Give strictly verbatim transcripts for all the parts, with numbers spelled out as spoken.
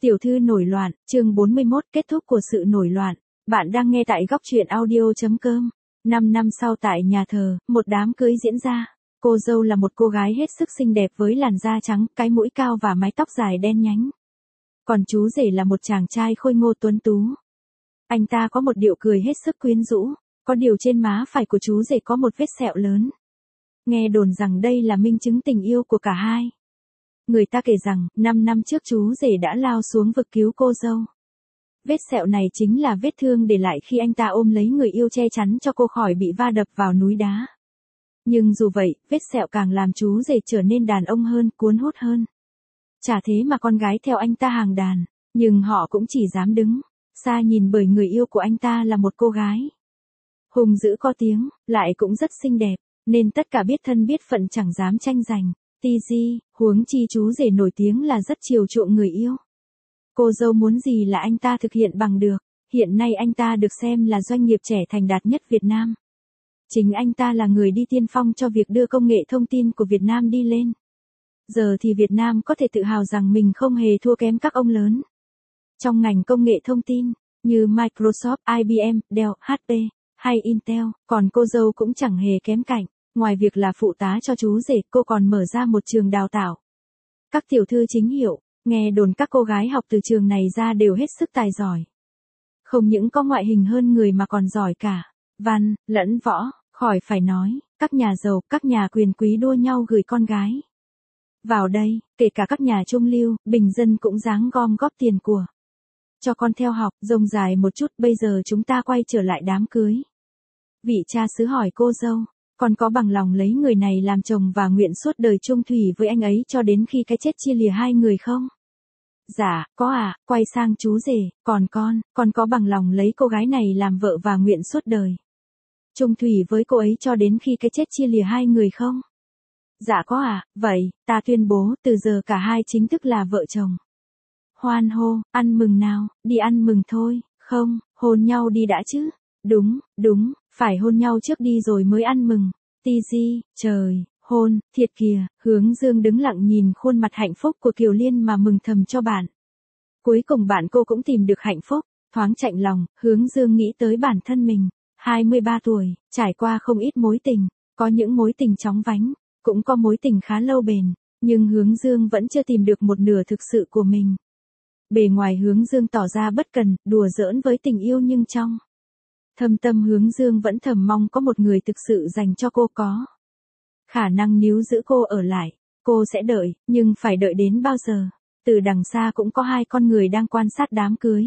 Tiểu thư nổi loạn, chương bốn mươi mốt, kết thúc của sự nổi loạn. Bạn đang nghe tại góc truyện audio.com. Năm năm sau tại nhà thờ, một đám cưới diễn ra. Cô dâu là một cô gái hết sức xinh đẹp với làn da trắng, cái mũi cao và mái tóc dài đen nhánh. Còn chú rể là một chàng trai khôi ngô tuấn tú. Anh ta có một điệu cười hết sức quyến rũ, có điều trên má phải của chú rể có một vết sẹo lớn. Nghe đồn rằng đây là minh chứng tình yêu của cả hai. Người ta kể rằng, năm năm trước chú rể đã lao xuống vực cứu cô dâu. Vết sẹo này chính là vết thương để lại khi anh ta ôm lấy người yêu che chắn cho cô khỏi bị va đập vào núi đá. Nhưng dù vậy, vết sẹo càng làm chú rể trở nên đàn ông hơn, cuốn hút hơn. Chả thế mà con gái theo anh ta hàng đàn, nhưng họ cũng chỉ dám đứng xa nhìn bởi người yêu của anh ta là một cô gái hùng dữ có tiếng, lại cũng rất xinh đẹp, nên tất cả biết thân biết phận chẳng dám tranh giành. Ti di, huống chi chú rể nổi tiếng là rất chiều chuộng người yêu. Cô dâu muốn gì là anh ta thực hiện bằng được. Hiện nay anh ta được xem là doanh nghiệp trẻ thành đạt nhất Việt Nam. Chính anh ta là người đi tiên phong cho việc đưa công nghệ thông tin của Việt Nam đi lên. Giờ thì Việt Nam có thể tự hào rằng mình không hề thua kém các ông lớn trong ngành công nghệ thông tin, như Microsoft, I B M, Dell, H P, hay Intel, còn cô dâu cũng chẳng hề kém cạnh. Ngoài việc là phụ tá cho chú rể, cô còn mở ra một trường đào tạo các tiểu thư chính hiệu. Nghe đồn các cô gái học từ trường này ra đều hết sức tài giỏi. Không những có ngoại hình hơn người mà còn giỏi cả văn, lẫn võ, khỏi phải nói, các nhà giàu, các nhà quyền quý đua nhau gửi con gái vào đây, kể cả các nhà trung lưu, bình dân cũng ráng gom góp tiền của cho con theo học. Rông dài một chút, bây giờ chúng ta quay trở lại đám cưới. Vị cha xứ hỏi cô dâu, con có bằng lòng lấy người này làm chồng và nguyện suốt đời chung thủy với anh ấy cho đến khi cái chết chia lìa hai người không? Dạ, có ạ. Quay sang chú rể, còn con, con có bằng lòng lấy cô gái này làm vợ và nguyện suốt đời chung thủy với cô ấy cho đến khi cái chết chia lìa hai người không? Dạ có ạ. Vậy, ta tuyên bố, từ giờ cả hai chính thức là vợ chồng. Hoan hô, ăn mừng nào, đi ăn mừng thôi, không, hôn nhau đi đã chứ. Đúng, đúng, phải hôn nhau trước đi rồi mới ăn mừng. Ti di, trời, hôn, thiệt kìa. Hướng Dương đứng lặng nhìn khuôn mặt hạnh phúc của Kiều Liên mà mừng thầm cho bạn. Cuối cùng bạn cô cũng tìm được hạnh phúc. Thoáng chạnh lòng, Hướng Dương nghĩ tới bản thân mình. hai mươi ba tuổi, trải qua không ít mối tình. Có những mối tình chóng vánh, cũng có mối tình khá lâu bền. Nhưng Hướng Dương vẫn chưa tìm được một nửa thực sự của mình. Bề ngoài Hướng Dương tỏ ra bất cần, đùa giỡn với tình yêu, nhưng trong thâm tâm Hướng Dương vẫn thầm mong có một người thực sự dành cho cô, có khả năng níu giữ cô ở lại. Cô sẽ đợi, nhưng phải đợi đến bao giờ? Từ đằng xa cũng có hai con người đang quan sát đám cưới.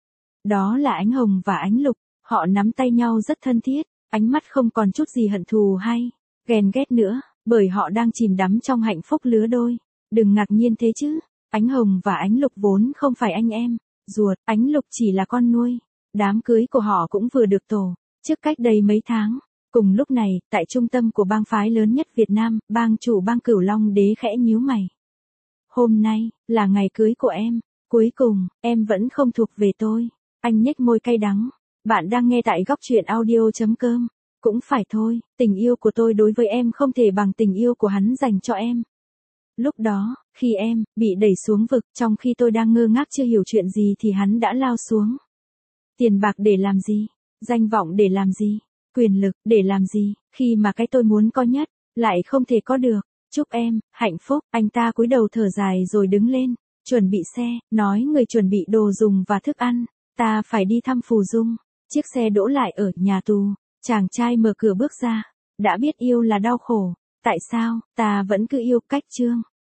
Đó là Ánh Hồng và Ánh Lục. Họ nắm tay nhau rất thân thiết, ánh mắt không còn chút gì hận thù hay ghen ghét nữa, bởi họ đang chìm đắm trong hạnh phúc lứa đôi. Đừng ngạc nhiên thế chứ, Ánh Hồng và Ánh Lục vốn không phải anh em ruột, Ánh Lục chỉ là con nuôi. Đám cưới của họ cũng vừa được tổ chức cách đây mấy tháng. Cùng lúc này, tại trung tâm của bang phái lớn nhất Việt Nam, bang chủ bang Cửu Long Đế khẽ nhíu mày. Hôm nay, là ngày cưới của em. Cuối cùng, em vẫn không thuộc về tôi. Anh nhếch môi cay đắng. Bạn đang nghe tại góc truyện audio.com. Cũng phải thôi, tình yêu của tôi đối với em không thể bằng tình yêu của hắn dành cho em. Lúc đó, khi em bị đẩy xuống vực, trong khi tôi đang ngơ ngác chưa hiểu chuyện gì thì hắn đã lao xuống. Tiền bạc để làm gì? Danh vọng để làm gì? Quyền lực để làm gì? Khi mà cái tôi muốn có nhất lại không thể có được. Chúc em hạnh phúc. Anh ta cúi đầu thở dài rồi đứng lên, chuẩn bị xe, nói người chuẩn bị đồ dùng và thức ăn. Ta phải đi thăm Phù Dung. Chiếc xe đỗ lại ở nhà tù. Chàng trai mở cửa bước ra. Đã biết yêu là đau khổ. Tại sao ta vẫn cứ yêu? Cách chương